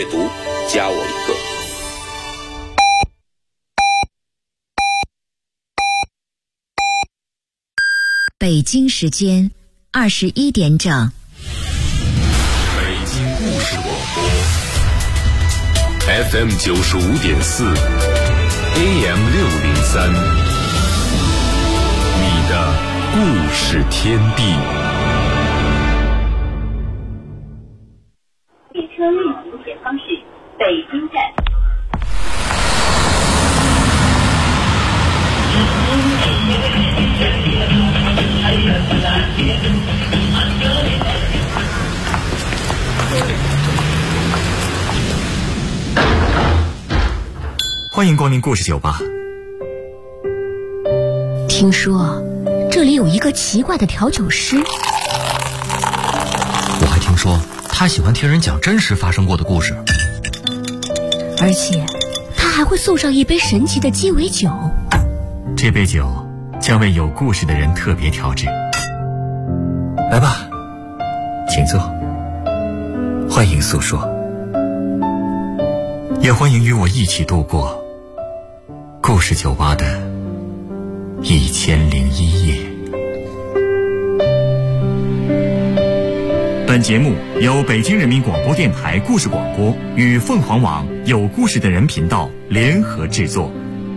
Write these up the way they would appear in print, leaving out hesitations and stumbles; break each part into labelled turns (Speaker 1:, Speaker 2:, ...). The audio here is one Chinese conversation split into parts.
Speaker 1: 阅读，加我一个。
Speaker 2: 北京时间21点整。
Speaker 3: 北京故事广播 FM 95.4 AM 603，你的故事天地。
Speaker 4: 列车运行前方是北京站。
Speaker 5: 欢迎光临故事酒吧。
Speaker 2: 听说这里有一个奇怪的调酒师，
Speaker 6: 我还听说他喜欢听人讲真实发生过的故事，
Speaker 2: 而且他还会送上一杯神奇的鸡尾酒。
Speaker 5: 这杯酒将为有故事的人特别调制。来吧，请坐，欢迎诉说，也欢迎与我一起度过故事酒吧的1001夜。本节目由北京人民广播电台故事广播与凤凰网有故事的人频道联合制作。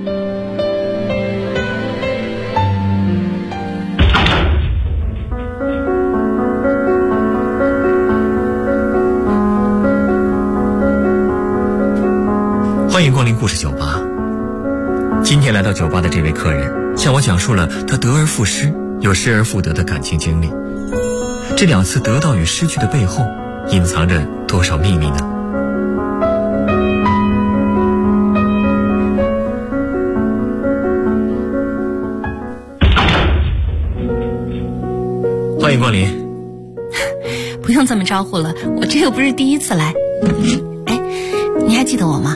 Speaker 5: 欢迎光临故事酒吧。今天来到酒吧的这位客人向我讲述了他得而复失又失而复得的感情经历，这2次得到与失去的背后隐藏着多少秘密呢？欢迎光临。
Speaker 7: 不用这么招呼了，我这又不是第一次来。哎，你还记得我吗？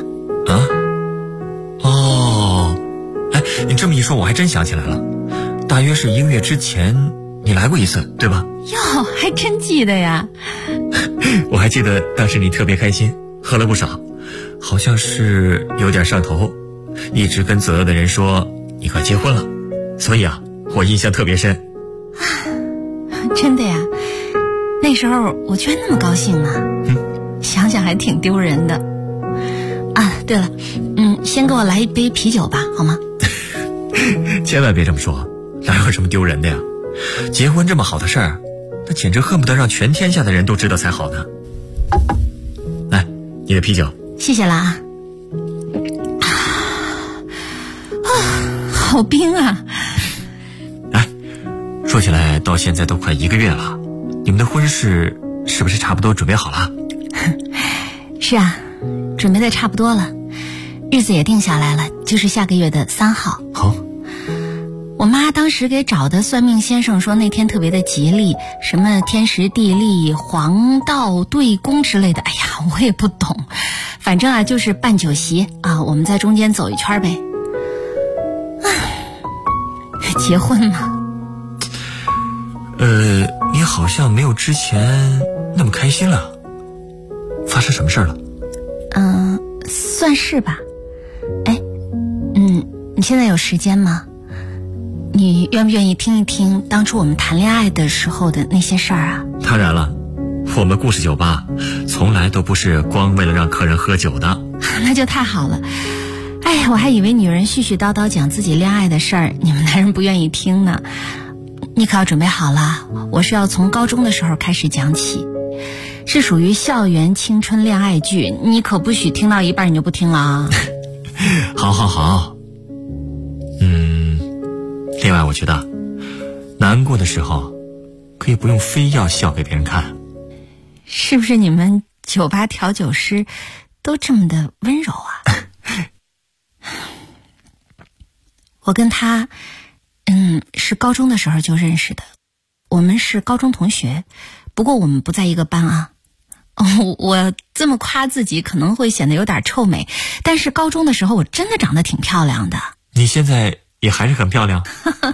Speaker 5: 你这么一说我还真想起来了，大约是1个月之前你来过一次，对吧？
Speaker 7: 哟，还真记得呀。
Speaker 5: 我还记得当时你特别开心，喝了不少，好像是有点上头，一直跟左右的人说你快结婚了，所以我印象特别深。
Speaker 7: 真的呀？那时候我居然那么高兴呢。想想还挺丢人的。对了，先给我来一杯啤酒吧，好吗？
Speaker 5: 千万别这么说，哪有什么丢人的呀？结婚这么好的事儿，那简直恨不得让全天下的人都知道才好呢。来，你的啤酒。
Speaker 7: 谢谢啦。好冰啊！
Speaker 5: 说起来到现在都快1个月了，你们的婚事是不是差不多准备好了？
Speaker 7: 是啊，准备的差不多了，日子也定下来了，就是下个月的3号。
Speaker 5: 好。
Speaker 7: 我妈当时给找的算命先生说那天特别的吉利，什么天时地利黄道对宫之类的，哎呀，我也不懂，反正就是办酒席我们在中间走一圈呗。结婚嘛。
Speaker 5: 你好像没有之前那么开心了，发生什么事儿了？
Speaker 7: 算是吧。你现在有时间吗？你愿不愿意听一听当初我们谈恋爱的时候的那些事儿啊？
Speaker 5: 当然了，我们故事酒吧从来都不是光为了让客人喝酒的。
Speaker 7: 那就太好了。我还以为女人絮絮叨叨讲自己恋爱的事儿，你们男人不愿意听呢。你可要准备好了，我是要从高中的时候开始讲起，是属于校园青春恋爱剧，你可不许听到一半你就不听了啊。
Speaker 5: 好。另外我觉得难过的时候可以不用非要笑给别人看。
Speaker 7: 是不是你们酒吧调酒师都这么的温柔啊？我跟他是高中的时候就认识的，我们是高中同学，不过我们不在一个班啊。我这么夸自己可能会显得有点臭美，但是高中的时候我真的长得挺漂亮的。
Speaker 5: 你现在也还是很漂亮。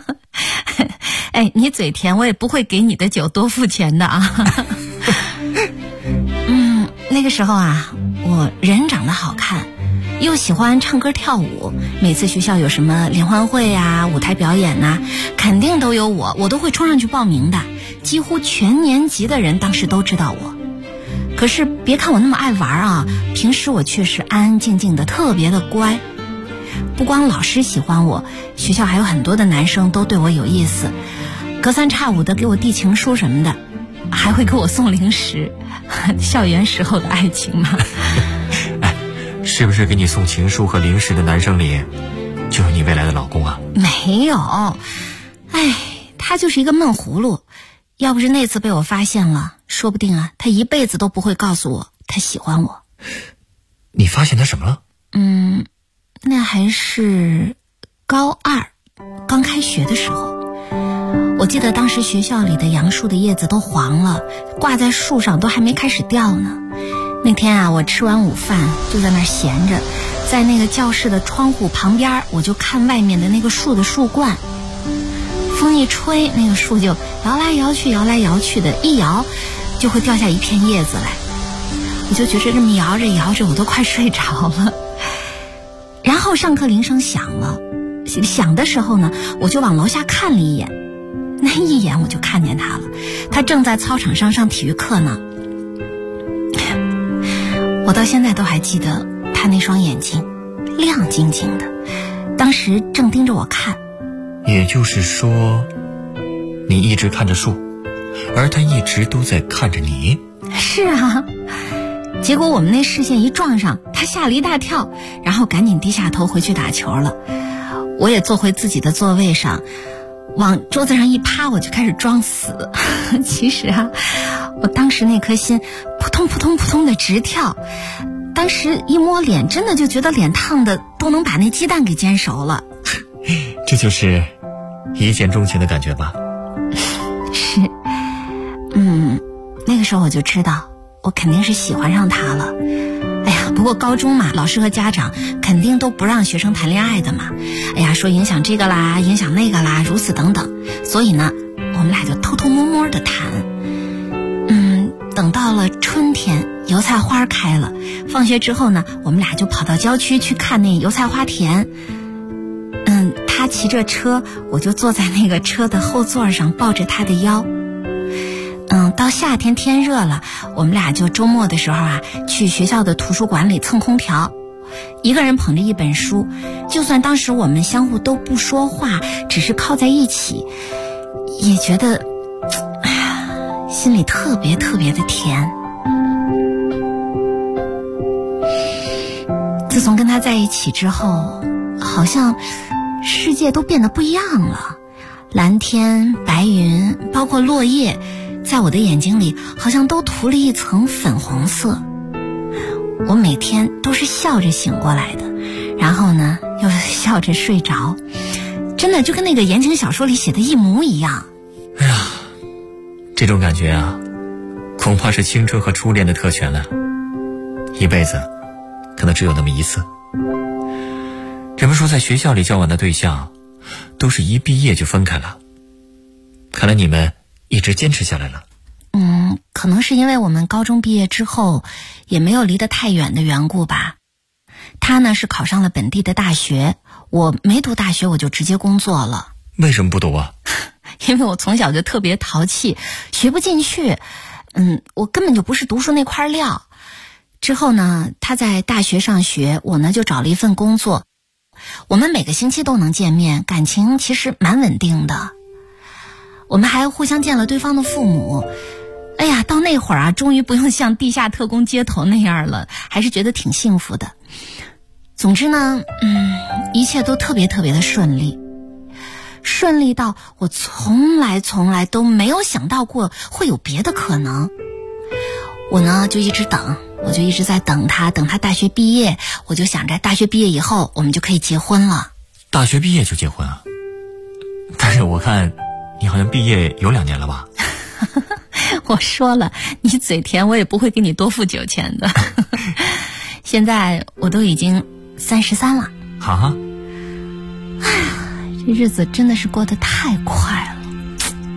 Speaker 7: 你嘴甜，我也不会给你的酒多付钱的啊。那个时候我人长得好看，又喜欢唱歌跳舞，每次学校有什么联欢会啊、舞台表演啊，肯定都有我都会冲上去报名的。几乎全年级的人当时都知道我。可是别看我那么爱玩啊，平时我却是安安静静的，特别的乖。不光老师喜欢我，学校还有很多的男生都对我有意思，隔三差五的给我递情书什么的，还会给我送零食。校园时候的爱情嘛。
Speaker 5: 哎，是不是给你送情书和零食的男生里就是你未来的老公啊？
Speaker 7: 没有，哎，他就是一个闷葫芦。要不是那次被我发现了，说不定啊，他一辈子都不会告诉我他喜欢我。
Speaker 5: 你发现他什么了？
Speaker 7: 那还是高2刚开学的时候。我记得当时学校里的杨树的叶子都黄了，挂在树上都还没开始掉呢。那天啊，我吃完午饭就在那儿闲着，在那个教室的窗户旁边，我就看外面的那个树的树冠。风一吹，那个树就摇来摇去，摇来摇去的，一摇就会掉下一片叶子来。我就觉得这么摇着摇着，我都快睡着了。然后上课铃声响了，响的时候呢，我就往楼下看了一眼，那一眼我就看见他了，他正在操场上上体育课呢。我到现在都还记得他那双眼睛亮晶晶的，当时正盯着我看。
Speaker 5: 也就是说，你一直看着树，而他一直都在看着你。
Speaker 7: 是啊，结果我们那视线一撞上，他吓了一大跳，然后赶紧低下头回去打球了。我也坐回自己的座位上，往桌子上一趴，我就开始装死。其实啊，我当时那颗心扑通扑通扑通的直跳，当时一摸脸，真的就觉得脸烫的都能把那鸡蛋给煎熟了。
Speaker 5: 这就是一见钟情的感觉吧？
Speaker 7: 是，那个时候我就知道我肯定是喜欢上他了。哎呀，不过高中嘛，老师和家长肯定都不让学生谈恋爱的嘛。哎呀，说影响这个啦，影响那个啦，如此等等。所以呢，我们俩就偷偷摸摸的谈。等到了春天，油菜花开了，放学之后呢，我们俩就跑到郊区去看那油菜花田。他骑着车，我就坐在那个车的后座上，抱着他的腰。到夏天天热了，我们俩就周末的时候啊，去学校的图书馆里蹭空调，一个人捧着一本书，就算当时我们相互都不说话，只是靠在一起，也觉得心里特别特别的甜。自从跟他在一起之后，好像世界都变得不一样了，蓝天白云包括落叶，在我的眼睛里好像都涂了一层粉红色。我每天都是笑着醒过来的，然后呢又笑着睡着，真的就跟那个言情小说里写的一模一样。
Speaker 5: 哎呀，这种感觉啊，恐怕是青春和初恋的特权了，一辈子可能只有那么一次。人们说在学校里交往的对象都是一毕业就分开了，看来你们一直坚持下来了。
Speaker 7: 可能是因为我们高中毕业之后也没有离得太远的缘故吧。他呢是考上了本地的大学，我没读大学我就直接工作了。
Speaker 5: 为什么不读啊？
Speaker 7: 因为我从小就特别淘气，学不进去，我根本就不是读书那块料。之后呢，他在大学上学，我呢就找了一份工作，我们每个星期都能见面，感情其实蛮稳定的。我们还互相见了对方的父母。哎呀，到那会儿啊，终于不用像地下特工接头那样了，还是觉得挺幸福的。总之呢，一切都特别特别的顺利，顺利到我从来都没有想到过会有别的可能。我呢就一直等，我就一直在等他大学毕业，我就想着大学毕业以后我们就可以结婚了。
Speaker 5: 大学毕业就结婚啊？但是我看你好像毕业有2年了吧？
Speaker 7: 我说了，你嘴甜，我也不会给你多付酒钱的。现在我都已经33了。
Speaker 5: 啊？
Speaker 7: 哎呀，这日子真的是过得太快了。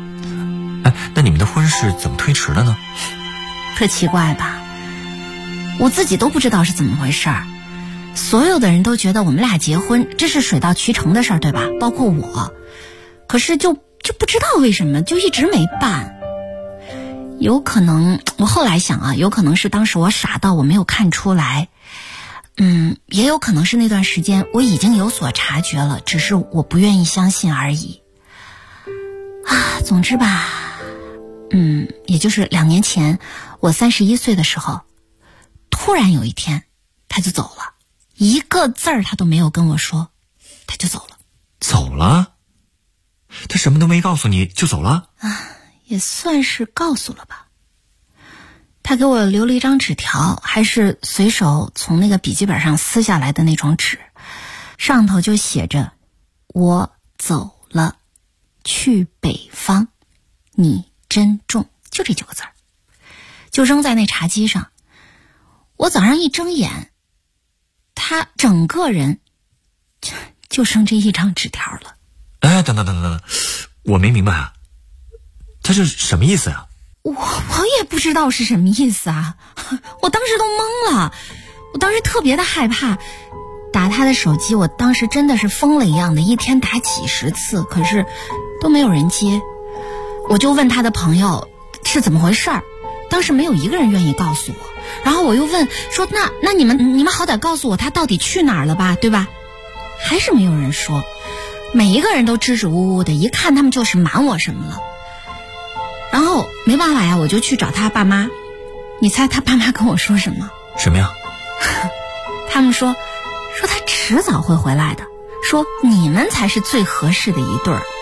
Speaker 5: 哎，那你们的婚事怎么推迟了呢？
Speaker 7: 特奇怪吧？ 我自己都不知道是怎么回事儿。所有的人都觉得我们俩结婚这是水到渠成的事儿，对吧？包括我。可是就不知道为什么就一直没办。有可能我后来想啊，有可能是当时我傻到我没有看出来。也有可能是那段时间我已经有所察觉了，只是我不愿意相信而已。总之吧，也就是2年前我31岁的时候，突然有一天他就走了，一个字儿他都没有跟我说，他就走了。
Speaker 5: 走了？他什么都没告诉你就走了？
Speaker 7: 也算是告诉了吧。他给我留了一张纸条，还是随手从那个笔记本上撕下来的那种纸，上头就写着我走了，去北方，你珍重，就这9个字儿，就扔在那茶几上。我早上一睁眼，他整个人就剩这一张纸条了。
Speaker 5: 等，我没明白啊，他是什么意思啊？
Speaker 7: 我也不知道是什么意思啊，我当时都懵了，我当时特别的害怕，打他的手机，我当时真的是疯了一样的，一天打几10次，可是都没有人接。我就问他的朋友是怎么回事儿，当时没有一个人愿意告诉我。然后我又问说那你们好歹告诉我他到底去哪儿了吧，对吧？还是没有人说，每一个人都支支吾吾的，一看他们就是瞒我什么了。然后没办法呀，我就去找他爸妈。你猜他爸妈跟我说什么？
Speaker 5: 什么呀？
Speaker 7: 他们说他迟早会回来的，说你们才是最合适的一对儿。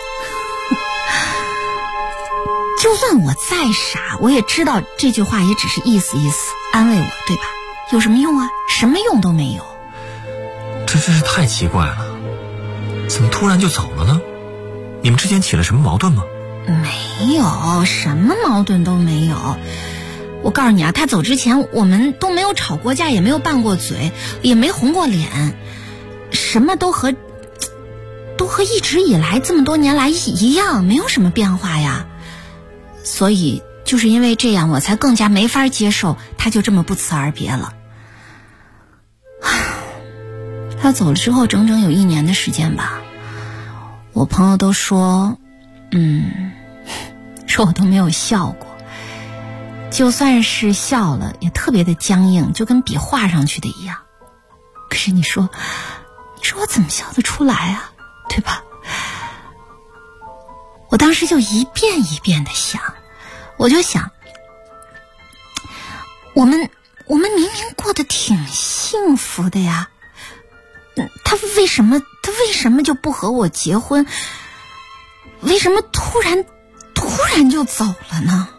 Speaker 7: 就算我再傻，我也知道这句话也只是意思意思，安慰我，对吧？有什么用啊？什么用都没有。
Speaker 5: 这真是太奇怪了，怎么突然就走了呢？你们之间起了什么矛盾吗？
Speaker 7: 没有，什么矛盾都没有。我告诉你啊，他走之前我们都没有吵过架，也没有拌过嘴，也没红过脸，什么都和一直以来这么多年来一样，没有什么变化呀。所以就是因为这样，我才更加没法接受他就这么不辞而别了。他走了之后整整有1年的时间吧，我朋友都说说我都没有笑过，就算是笑了也特别的僵硬，就跟笔画上去的一样。可是你说我怎么笑得出来啊，对吧？我当时就一遍一遍的想，我就想我们明明过得挺幸福的呀，他为什么就不和我结婚？为什么突然就走了呢？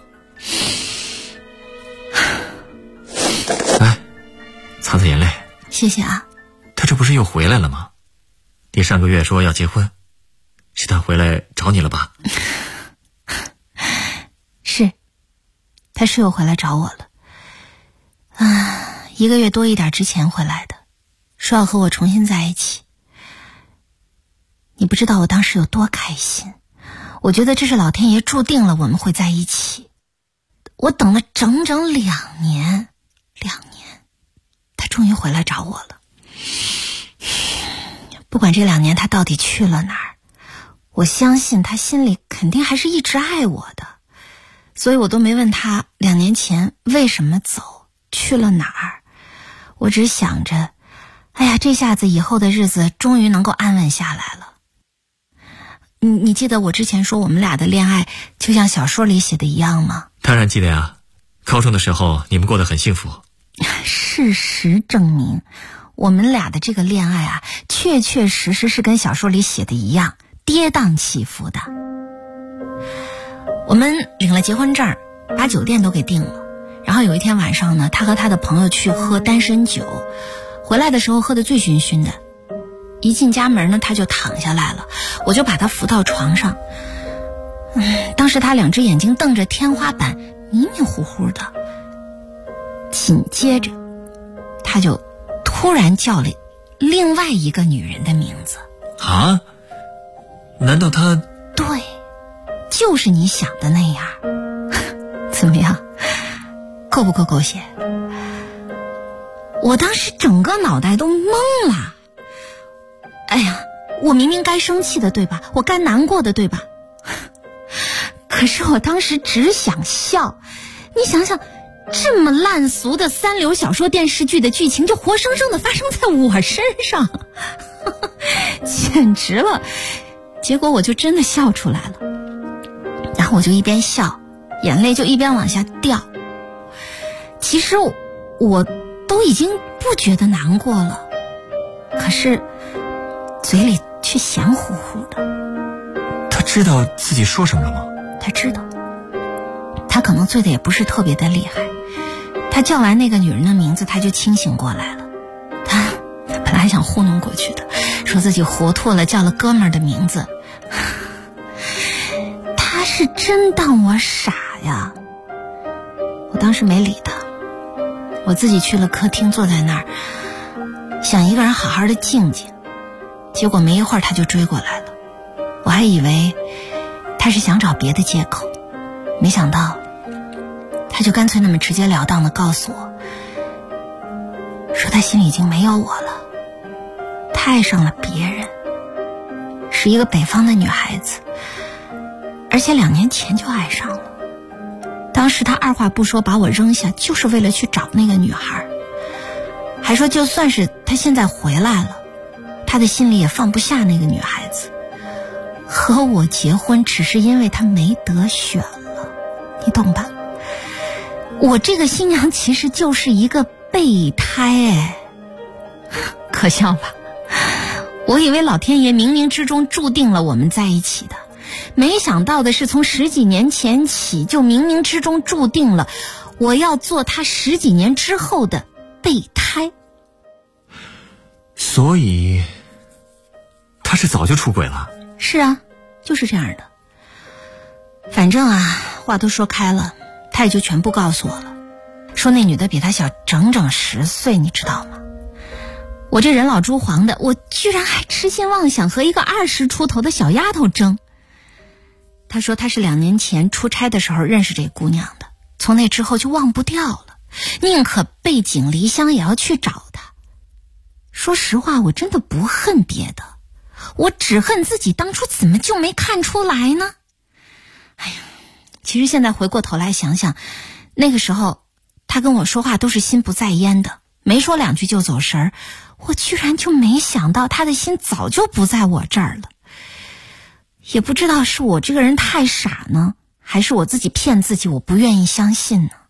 Speaker 5: 来，擦擦眼泪。
Speaker 7: 谢谢啊。
Speaker 5: 他这不是又回来了吗？你上个月说要结婚，是他回来找你了吧？
Speaker 7: 是，他是又回来找我了。1个月多一点之前回来的，说要和我重新在一起。你不知道我当时有多开心，我觉得这是老天爷注定了我们会在一起。我等了整整2年，他终于回来找我了。不管这2年他到底去了哪儿，我相信他心里肯定还是一直爱我的，所以我都没问他2年前为什么走，去了哪儿。我只想着，哎呀，这下子以后的日子终于能够安稳下来了。你记得我之前说我们俩的恋爱就像小说里写的一样吗？
Speaker 5: 当然记得呀，高中的时候你们过得很幸福。
Speaker 7: 事实证明，我们俩的这个恋爱啊，确确实实是跟小说里写的一样，跌宕起伏的。我们领了结婚证，把酒店都给订了，然后有一天晚上呢，他和他的朋友去喝单身酒，回来的时候喝得醉醺醺的。一进家门呢，他就躺下来了，我就把他扶到床上。当时他2只眼睛瞪着天花板，迷迷糊糊的。紧接着他就突然叫了另外一个女人的名字。
Speaker 5: 啊？难道他？
Speaker 7: 对，就是你想的那样。怎么样，够不够狗血？ 我当时整个脑袋都懵了。哎呀，我明明该生气的对吧？我该难过的对吧？可是我当时只想笑。你想想，这么烂俗的三流小说电视剧的剧情就活生生的发生在我身上，简直了。结果我就真的笑出来了，然后我就一边笑，眼泪就一边往下掉。其实我都已经不觉得难过了，可是嘴里却咸乎乎的。
Speaker 5: 他知道自己说什么了吗？
Speaker 7: 他知道，他可能醉得也不是特别的厉害。他叫完那个女人的名字，他就清醒过来了。他本来还想糊弄过去的，说自己糊涂了，叫了哥们儿的名字。他是真当我傻呀。我当时没理他，我自己去了客厅，坐在那儿想一个人好好的静静。结果没一会儿他就追过来了，我还以为他是想找别的借口，没想到他就干脆那么直截了当的告诉我，说他心里已经没有我了，他爱上了别人，是一个北方的女孩子，而且2年前就爱上了。当时他二话不说把我扔下，就是为了去找那个女孩，还说就算是他现在回来了，他的心里也放不下那个女孩子，和我结婚只是因为他没得选了，你懂吧？我这个新娘其实就是一个备胎，可笑吧？我以为老天爷冥冥之中注定了我们在一起的，没想到的是从10几年前起就冥冥之中注定了我要做他10几年之后的备胎。
Speaker 5: 所以他是早就出轨了？
Speaker 7: 是啊，就是这样的。反正啊，话都说开了，他也就全部告诉我了，说那女的比他小整整10岁，你知道吗？我这人老珠黄的，我居然还痴心妄想和一个20出头的小丫头争。他说他是2年前出差的时候认识这姑娘的，从那之后就忘不掉了，宁可背井离乡也要去找她。说实话，我真的不恨别的，我只恨自己当初怎么就没看出来呢？哎呀，其实现在回过头来想想，那个时候他跟我说话都是心不在焉的，没说2句就走神儿，我居然就没想到他的心早就不在我这儿了。也不知道是我这个人太傻呢，还是我自己骗自己，我不愿意相信呢。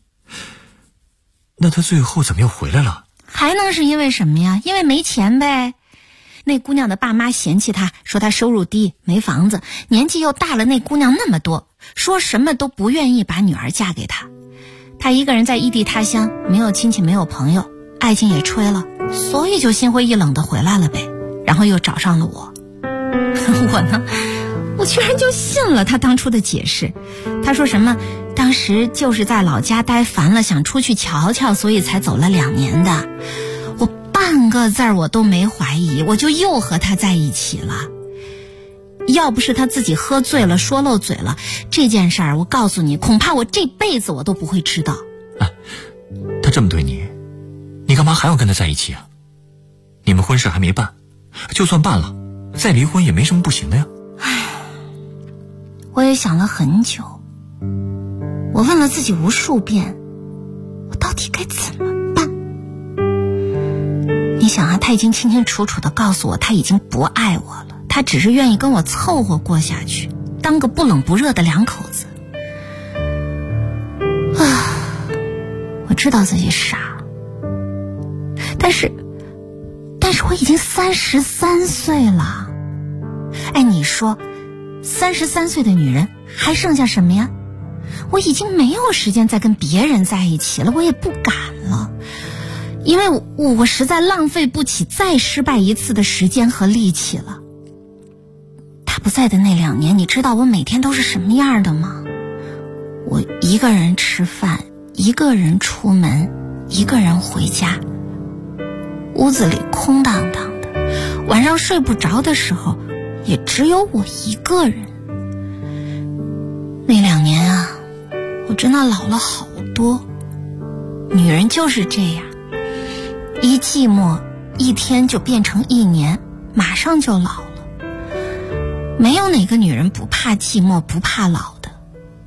Speaker 5: 那他最后怎么又回来了？
Speaker 7: 还能是因为什么呀？因为没钱呗。那姑娘的爸妈嫌弃她，说她收入低，没房子，年纪又大了那姑娘那么多，说什么都不愿意把女儿嫁给她。她一个人在异地他乡，没有亲戚没有朋友，爱情也吹了，所以就心灰意冷的回来了呗，然后又找上了我。我呢，我居然就信了他当初的解释。他说什么当时就是在老家待烦了，想出去瞧瞧，所以才走了2年的。我半个字儿我都没怀疑，我就又和他在一起了。要不是他自己喝醉了说漏嘴了，这件事儿我告诉你，恐怕我这辈子我都不会知道。
Speaker 5: 他这么对你，你干嘛还要跟他在一起啊？你们婚事还没办，就算办了，再离婚也没什么不行的呀。
Speaker 7: 我也想了很久，我问了自己无数遍，我到底该怎么办？你想啊，他已经清清楚楚地告诉我，他已经不爱我了，他只是愿意跟我凑合过下去，当个不冷不热的2口子。我知道自己傻，但是我已经33岁了。哎，你说33岁的女人还剩下什么呀？我已经没有时间再跟别人在一起了，我也不敢了，因为我实在浪费不起再失败一次的时间和力气了。他不在的那2年，你知道我每天都是什么样的吗？我一个人吃饭，一个人出门，一个人回家，屋子里空荡荡的，晚上睡不着的时候也只有我一个人。那2年啊，我真的老了好多。女人就是这样， 一寂寞，一天就变成1年，马上就老了。没有哪个女人不怕寂寞不怕老的。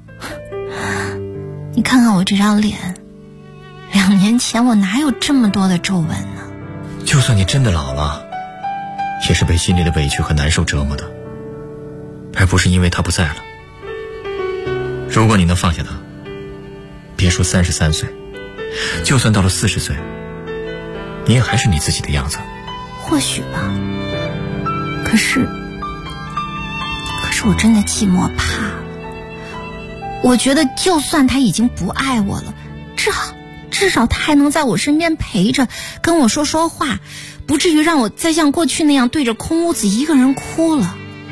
Speaker 7: 你看看我这张脸，2年前我哪有这么多的皱纹呢？
Speaker 5: 就算你真的老了，也是被心里的委屈和难受折磨的，而不是因为他不在了。如果你能放下他，别说33岁，就算到了40岁，你也还是你自己的样子。
Speaker 7: 或许吧，可是我真的寂寞怕了。我觉得就算他已经不爱我了，至少他还能在我身边陪着，跟我说说话，不至于让我再像过去那样对着空屋子一个人哭了。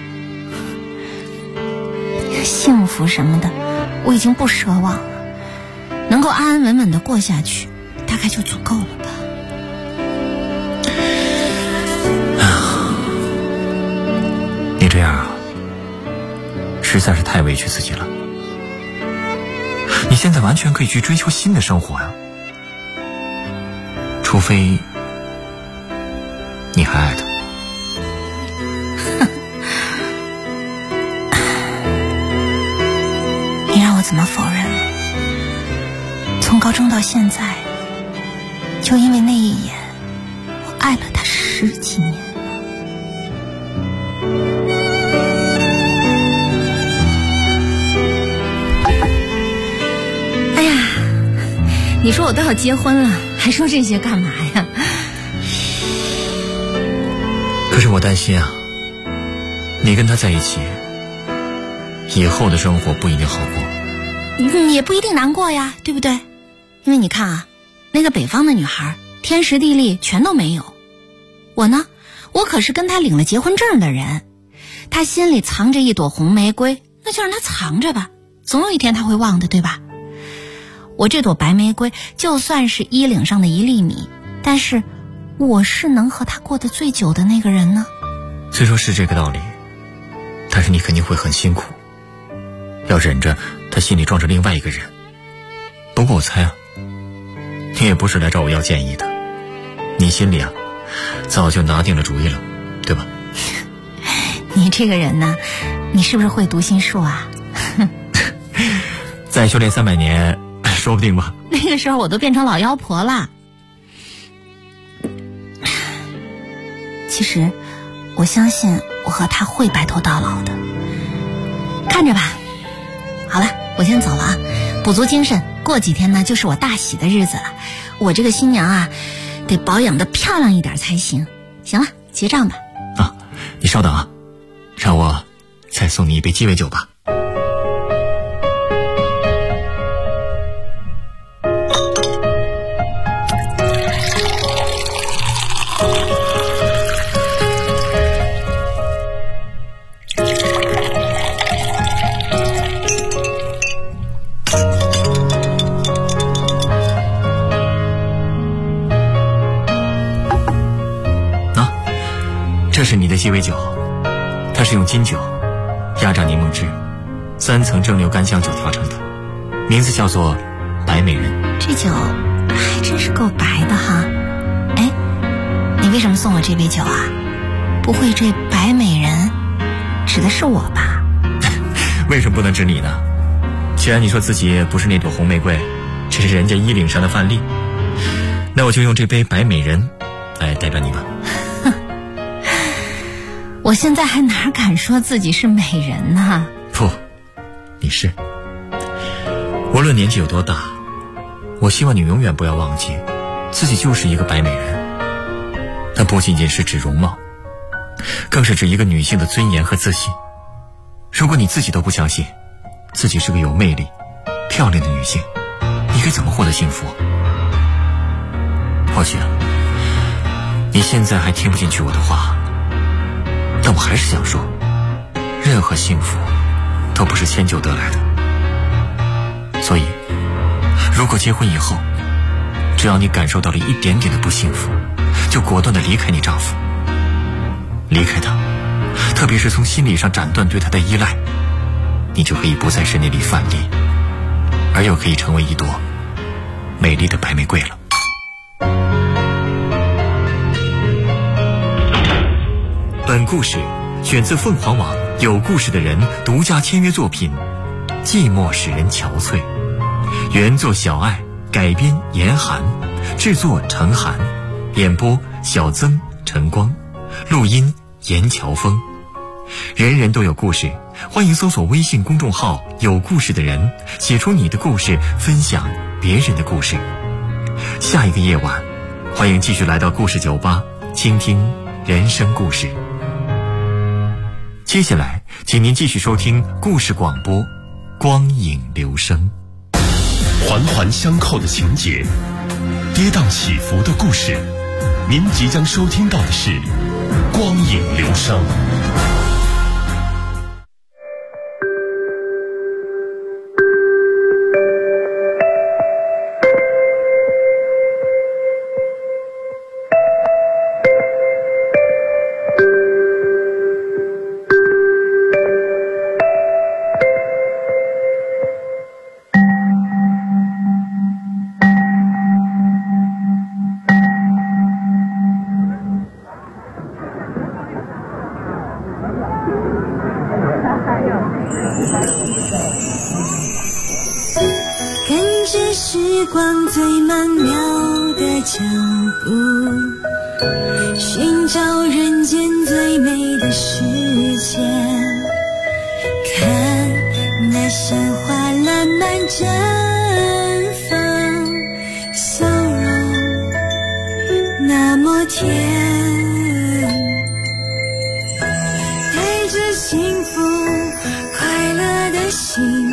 Speaker 7: 幸福什么的我已经不奢望了，能够安安稳稳的过下去大概就足够了吧。
Speaker 5: 你这样啊，实在是太委屈自己了。你现在完全可以去追求新的生活呀，除非你还爱他。
Speaker 7: 你让我怎么否认了？从高中到现在，就因为那一眼，我爱了他10几年。哎呀，你说我都要结婚了，还说这些干嘛呀？
Speaker 5: 可是我担心啊，你跟他在一起，以后的生活不一定好过。
Speaker 7: 也不一定难过呀，对不对？因为你看啊，那个北方的女孩，天时地利全都没有。我呢，我可是跟他领了结婚证的人。他心里藏着一朵红玫瑰，那就让他藏着吧，总有一天他会忘的，对吧？我这朵白玫瑰就算是衣领上的1粒米，但是我是能和他过得最久的那个人呢。
Speaker 5: 虽说是这个道理，但是你肯定会很辛苦，要忍着他心里装着另外一个人。不过我猜啊，你也不是来找我要建议的，你心里啊早就拿定了主意了，对吧？
Speaker 7: 你这个人呢，你是不是会读心术啊？
Speaker 5: 再修炼300年说不定吧。
Speaker 7: 那个时候我都变成老妖婆了。其实我相信我和他会白头到老的，看着吧。好了，我先走了啊，补足精神，过几天呢就是我大喜的日子了。我这个新娘啊得保养得漂亮一点才行。行了，结账吧。
Speaker 5: 啊，你稍等啊，让我再送你一杯鸡尾酒吧。这是你的鸡尾酒，它是用金酒、压榨柠檬汁、3层蒸馏干香酒调成的，名字叫做白美人。
Speaker 7: 这酒还真是够白的哈。哎，你为什么送我这杯酒啊？不会这白美人指的是我吧？
Speaker 5: 为什么不能指你呢？既然你说自己不是那朵红玫瑰，这是人家衣领上的范例，那我就用这杯白美人来代表你吧。
Speaker 7: 我现在还哪敢说自己是美人呢？
Speaker 5: 不，你是。无论年纪有多大，我希望你永远不要忘记自己就是一个白美人。那不仅仅是指容貌，更是指一个女性的尊严和自信。如果你自己都不相信自己是个有魅力、漂亮的女性，你该怎么获得幸福？或许啊，你现在还听不进去我的话，但我还是想说，任何幸福都不是迁就得来的。所以如果结婚以后，只要你感受到了一点点的不幸福，就果断地离开你丈夫，离开他，特别是从心理上斩断对他的依赖，你就可以不在深夜里范例，而又可以成为一朵美丽的白玫瑰了。 本故事选自凤凰网有故事的人独家签约作品《寂寞使人憔悴》，原作小爱，改编严寒，制作程寒，演播小曾、晨光，录音严乔峰。人人都有故事，欢迎搜索微信公众号有故事的人，写出你的故事，分享别人的故事。下一个夜晚，欢迎继续来到故事酒吧，倾听人生故事。接下来请您继续收听故事广播《光影留声》。
Speaker 3: 环环相扣的情节，跌宕起伏的故事，您即将收听到的是《光影留声》。
Speaker 8: 跟着时光最曼妙的脚步，寻找人间最美的世界，看那鲜花烂漫绽放，笑容那么甜，带着幸福快乐的心，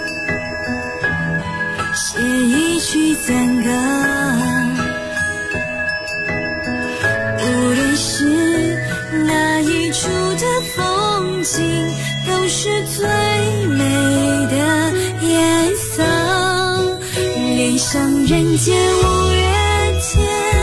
Speaker 8: 写一曲赞歌，无论是哪一处的风景，都是最美的颜色，恋上人间五月天，